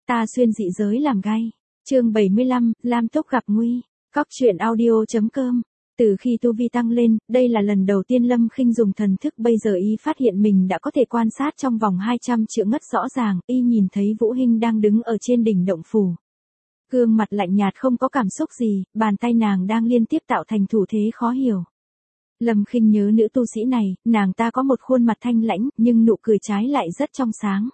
Ta xuyên dị giới làm gay. Chương 75, Lam Túc gặp nguy. Cóc truyện audio.com. Từ khi tu vi tăng lên, đây là lần đầu tiên Lâm Khinh dùng thần thức, bây giờ y phát hiện mình đã có thể quan sát trong vòng 200 triệu ngất rõ ràng, y nhìn thấy Vũ Hinh đang đứng ở trên đỉnh động phủ. Gương mặt lạnh nhạt không có cảm xúc gì, bàn tay nàng đang liên tiếp tạo thành thủ thế khó hiểu. Lâm Khinh nhớ nữ tu sĩ này, nàng ta có một khuôn mặt thanh lãnh, nhưng nụ cười trái lại rất trong sáng.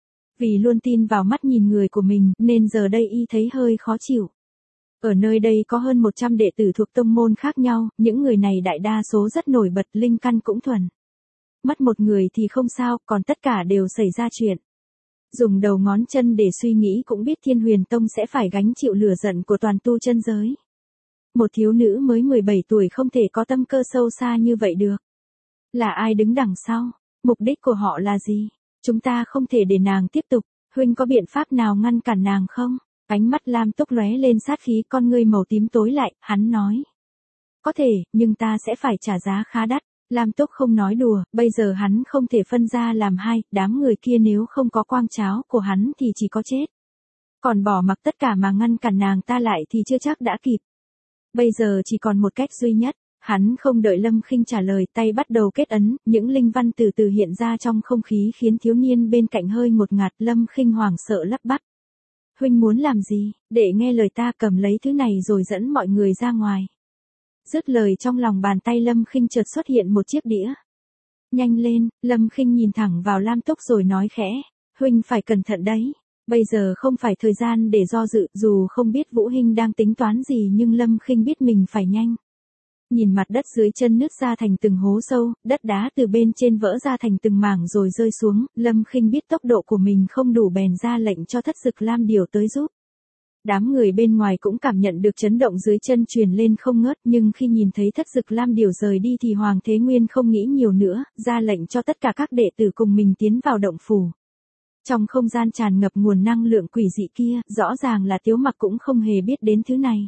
Vì luôn tin vào mắt nhìn người của mình, nên giờ đây y thấy hơi khó chịu. Ở nơi đây có hơn 100 đệ tử thuộc tông môn khác nhau, những người này đại đa số rất nổi bật, linh căn cũng thuần. Mất một người thì không sao, còn tất cả đều xảy ra chuyện. Dùng đầu ngón chân để suy nghĩ cũng biết Thiên Huyền Tông sẽ phải gánh chịu lửa giận của toàn tu chân giới. Một thiếu nữ mới 17 tuổi không thể có tâm cơ sâu xa như vậy được. Là ai đứng đằng sau? Mục đích của họ là gì? Chúng ta không thể để nàng tiếp tục. Huynh có biện pháp nào ngăn cản nàng không? Ánh mắt Lam Túc lóe lên sát khí, con ngươi màu tím tối lại, hắn nói. Có thể, nhưng ta sẽ phải trả giá khá đắt. Lam Túc không nói đùa, bây giờ hắn không thể phân ra làm hai, đám người kia nếu không có quang cháo của hắn thì chỉ có chết. Còn bỏ mặc tất cả mà ngăn cản nàng ta lại thì chưa chắc đã kịp. Bây giờ chỉ còn một cách duy nhất. Hắn không đợi Lâm Khinh trả lời, tay bắt đầu kết ấn, những linh văn từ từ hiện ra trong không khí khiến thiếu niên bên cạnh hơi ngột ngạt. Lâm Khinh hoảng sợ lắp bắp. Huynh muốn làm gì? Để nghe lời ta, cầm lấy thứ này rồi dẫn mọi người ra ngoài. Dứt lời, trong lòng bàn tay Lâm Khinh chợt xuất hiện một chiếc đĩa. Nhanh lên, Lâm Khinh nhìn thẳng vào Lam Túc rồi nói khẽ. Huynh phải cẩn thận đấy. Bây giờ không phải thời gian để do dự, dù không biết Vũ Hinh đang tính toán gì nhưng Lâm Khinh biết mình phải nhanh. Nhìn mặt đất dưới chân nứt ra thành từng hố sâu, đất đá từ bên trên vỡ ra thành từng mảng rồi rơi xuống, Lâm Khinh biết tốc độ của mình không đủ bèn ra lệnh cho Thất Dực Lam Điểu tới giúp. Đám người bên ngoài cũng cảm nhận được chấn động dưới chân truyền lên không ngớt, nhưng khi nhìn thấy Thất Dực Lam Điểu rời đi thì Hoàng Thế Nguyên không nghĩ nhiều nữa, ra lệnh cho tất cả các đệ tử cùng mình tiến vào động phủ. Trong không gian tràn ngập nguồn năng lượng quỷ dị kia, rõ ràng là Tiếu Mặc cũng không hề biết đến thứ này.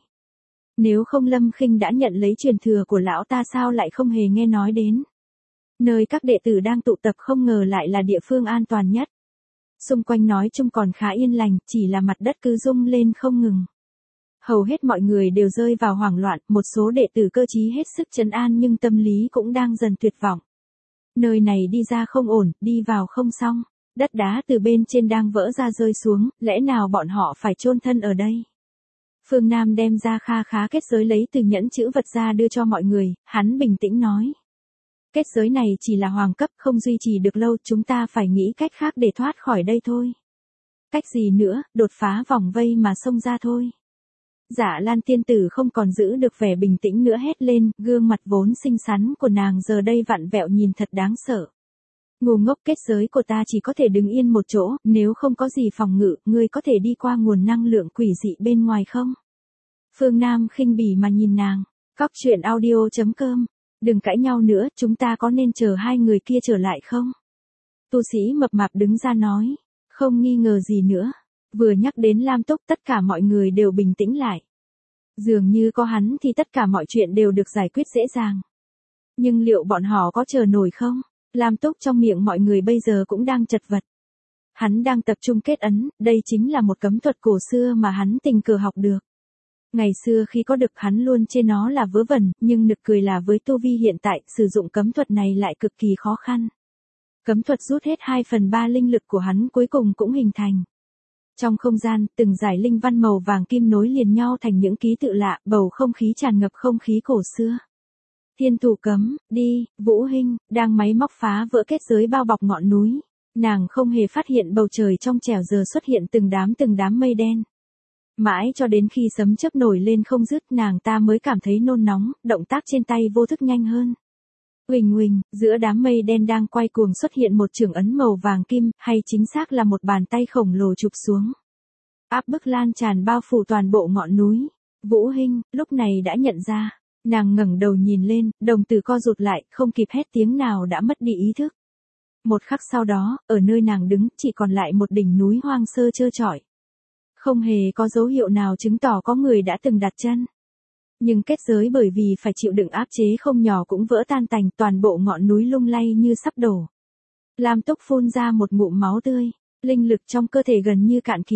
Nếu không Lâm Khinh đã nhận lấy truyền thừa của lão ta, sao lại không hề nghe nói đến. Nơi các đệ tử đang tụ tập không ngờ lại là địa phương an toàn nhất. Xung quanh nói chung còn khá yên lành, chỉ là mặt đất cứ rung lên không ngừng. Hầu hết mọi người đều rơi vào hoảng loạn, một số đệ tử cơ trí hết sức trấn an nhưng tâm lý cũng đang dần tuyệt vọng. Nơi này đi ra không ổn, đi vào không xong. Đất đá từ bên trên đang vỡ ra rơi xuống, lẽ nào bọn họ phải chôn thân ở đây? Phương Nam đem ra kha khá kết giới lấy từ nhẫn chữ vật ra đưa cho mọi người, hắn bình tĩnh nói. Kết giới này chỉ là hoàng cấp, không duy trì được lâu, chúng ta phải nghĩ cách khác để thoát khỏi đây thôi. Cách gì nữa, đột phá vòng vây mà xông ra thôi. Dạ Lan tiên tử không còn giữ được vẻ bình tĩnh nữa hét lên, gương mặt vốn xinh xắn của nàng giờ đây vặn vẹo nhìn thật đáng sợ. Ngu ngốc, kết giới của ta chỉ có thể đứng yên một chỗ, nếu không có gì phòng ngự, ngươi có thể đi qua nguồn năng lượng quỷ dị bên ngoài không? Phương Nam khinh bỉ mà nhìn nàng. Cóc truyện audio.com. Đừng cãi nhau nữa, chúng ta có nên chờ hai người kia trở lại không? Tu sĩ mập mạp đứng ra nói. Không nghi ngờ gì nữa. Vừa nhắc đến Lam Túc tất cả mọi người đều bình tĩnh lại. Dường như có hắn thì tất cả mọi chuyện đều được giải quyết dễ dàng. Nhưng liệu bọn họ có chờ nổi không? Lam Túc trong miệng mọi người bây giờ cũng đang chật vật. Hắn đang tập trung kết ấn, đây chính là một cấm thuật cổ xưa mà hắn tình cờ học được. Ngày xưa khi có được hắn luôn chê nó là vớ vẩn, nhưng nực cười là với tu vi hiện tại, sử dụng cấm thuật này lại cực kỳ khó khăn. Cấm thuật rút hết 2/3 linh lực của hắn cuối cùng cũng hình thành. Trong không gian, từng dải linh văn màu vàng kim nối liền nhau thành những ký tự lạ, bầu không khí tràn ngập không khí cổ xưa. Thiên thủ cấm, đi, Vũ Hinh, đang máy móc phá vỡ kết giới bao bọc ngọn núi. Nàng không hề phát hiện bầu trời trong trẻo giờ xuất hiện từng đám mây đen. Mãi cho đến khi sấm chớp nổi lên không dứt, nàng ta mới cảm thấy nôn nóng, động tác trên tay vô thức nhanh hơn. Uỳnh uỳnh, giữa đám mây đen đang quay cuồng xuất hiện một chưởng ấn màu vàng kim, hay chính xác là một bàn tay khổng lồ chụp xuống. Áp bức lan tràn bao phủ toàn bộ ngọn núi. Vũ Hinh, lúc này đã nhận ra. Nàng ngẩng đầu nhìn lên, đồng tử co rụt lại, không kịp hét tiếng nào đã mất đi ý thức. Một khắc sau đó, ở nơi nàng đứng, chỉ còn lại một đỉnh núi hoang sơ trơ trọi. Không hề có dấu hiệu nào chứng tỏ có người đã từng đặt chân. Nhưng kết giới bởi vì phải chịu đựng áp chế không nhỏ cũng vỡ tan tành, toàn bộ ngọn núi lung lay như sắp đổ. Lam Túc phun ra một ngụm máu tươi, linh lực trong cơ thể gần như cạn kiệt.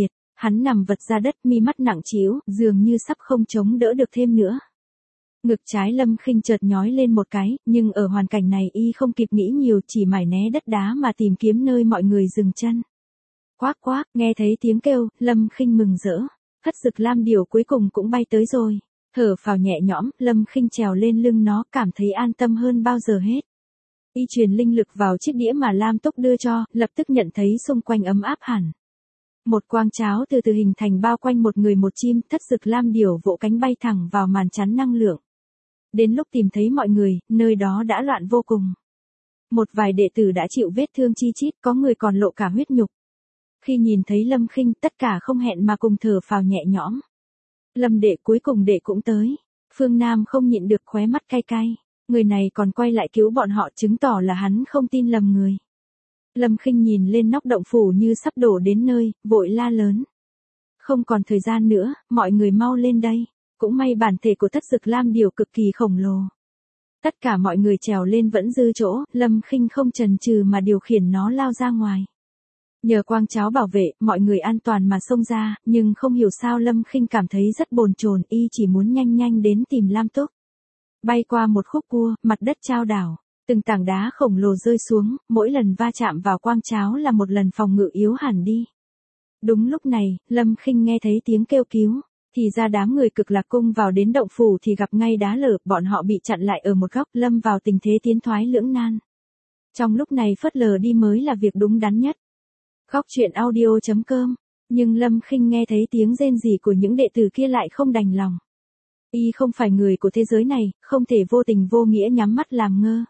hắn nằm vật ra đất, mi mắt nặng trĩu, dường như sắp không chống đỡ được thêm nữa. Ngực trái Lâm Khinh chợt nhói lên một cái, nhưng ở hoàn cảnh này y không kịp nghĩ nhiều, chỉ mải né đất đá mà tìm kiếm nơi mọi người dừng chân. Quác quác, nghe thấy tiếng kêu, Lâm Khinh mừng rỡ. Thất Dực Lam Điểu cuối cùng cũng bay tới rồi. Thở phào nhẹ nhõm, Lâm Khinh trèo lên lưng nó, cảm thấy an tâm hơn bao giờ hết. Y truyền linh lực vào chiếc đĩa mà Lam Túc đưa cho, lập tức nhận thấy xung quanh ấm áp hẳn. Một quang cháo từ từ hình thành bao quanh một người một chim, Thất Dực Lam Điểu vỗ cánh bay thẳng vào màn chắn năng lượng. Đến lúc tìm thấy mọi người, nơi đó đã loạn vô cùng. Một vài đệ tử đã chịu vết thương chi chít, có người còn lộ cả huyết nhục. Khi nhìn thấy Lâm Khinh, tất cả không hẹn mà cùng thở phào nhẹ nhõm. Lâm đệ, cuối cùng đệ cũng tới. Phương Nam không nhịn được khóe mắt cay cay. Người này còn quay lại cứu bọn họ, chứng tỏ là hắn không tin lầm người. Lâm Khinh nhìn lên nóc động phủ như sắp đổ đến nơi, vội la lớn. Không còn thời gian nữa, mọi người mau lên đây. Cũng may bản thể của Thất Dực Lam Điểu cực kỳ khổng lồ. Tất cả mọi người trèo lên vẫn dư chỗ, Lâm Khinh không chần chừ mà điều khiển nó lao ra ngoài. Nhờ quang cháo bảo vệ, mọi người an toàn mà xông ra, nhưng không hiểu sao Lâm Khinh cảm thấy rất bồn chồn, y chỉ muốn nhanh nhanh đến tìm Lam Túc. Bay qua một khúc cua, mặt đất chao đảo, từng tảng đá khổng lồ rơi xuống, mỗi lần va chạm vào quang cháo là một lần phòng ngự yếu hẳn đi. Đúng lúc này, Lâm Khinh nghe thấy tiếng kêu cứu, thì ra đám người Cực Lạc Cung vào đến động phủ thì gặp ngay đá lở, bọn họ bị chặn lại ở một góc, lâm vào tình thế tiến thoái lưỡng nan. Trong lúc này phớt lờ đi mới là việc đúng đắn nhất. Góc truyện audio.com, nhưng Lâm Khinh nghe thấy tiếng rên rỉ của những đệ tử kia lại không đành lòng. Y không phải người của thế giới này, không thể vô tình vô nghĩa nhắm mắt làm ngơ.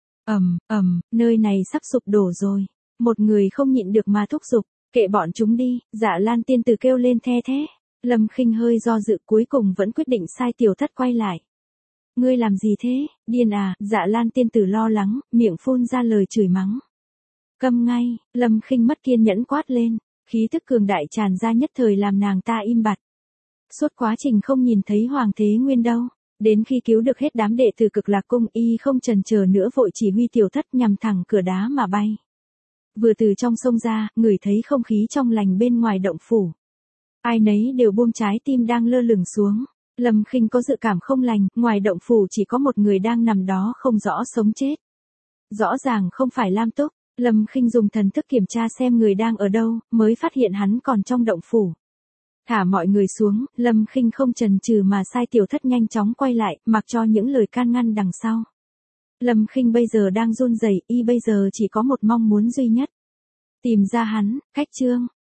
Nơi này sắp sụp đổ rồi. Một người không nhịn được mà thúc giục, kệ bọn chúng đi, Dạ Lan tiên tử kêu lên the thế. Lâm Khinh hơi do dự, cuối cùng vẫn quyết định sai Tiểu Thất quay lại. Ngươi làm gì thế, điên à, Dạ Lan tiên tử lo lắng, miệng phun ra lời chửi mắng. Câm ngay, Lâm Khinh mất kiên nhẫn quát lên, khí tức cường đại tràn ra nhất thời làm nàng ta im bặt. Suốt quá trình không nhìn thấy Hoàng Thế Nguyên đâu, đến khi cứu được hết đám đệ tử Cực Lạc Cung, y không chần chờ nữa vội chỉ huy Tiểu Thất nhằm thẳng cửa đá mà bay. Vừa từ trong sông ra, ngửi thấy không khí trong lành bên ngoài động phủ. Ai nấy đều buông trái tim đang lơ lửng xuống. Lâm Khinh có dự cảm không lành, ngoài động phủ chỉ có một người đang nằm đó không rõ sống chết. Rõ ràng không phải Lam Túc. Lâm Khinh dùng thần thức kiểm tra xem người đang ở đâu, mới phát hiện hắn còn trong động phủ. Thả mọi người xuống, Lâm Khinh không chần chừ mà sai Tiểu Thất nhanh chóng quay lại, mặc cho những lời can ngăn đằng sau. Lâm Khinh bây giờ đang run rẩy, y bây giờ chỉ có một mong muốn duy nhất. Tìm ra hắn, Khách Trương.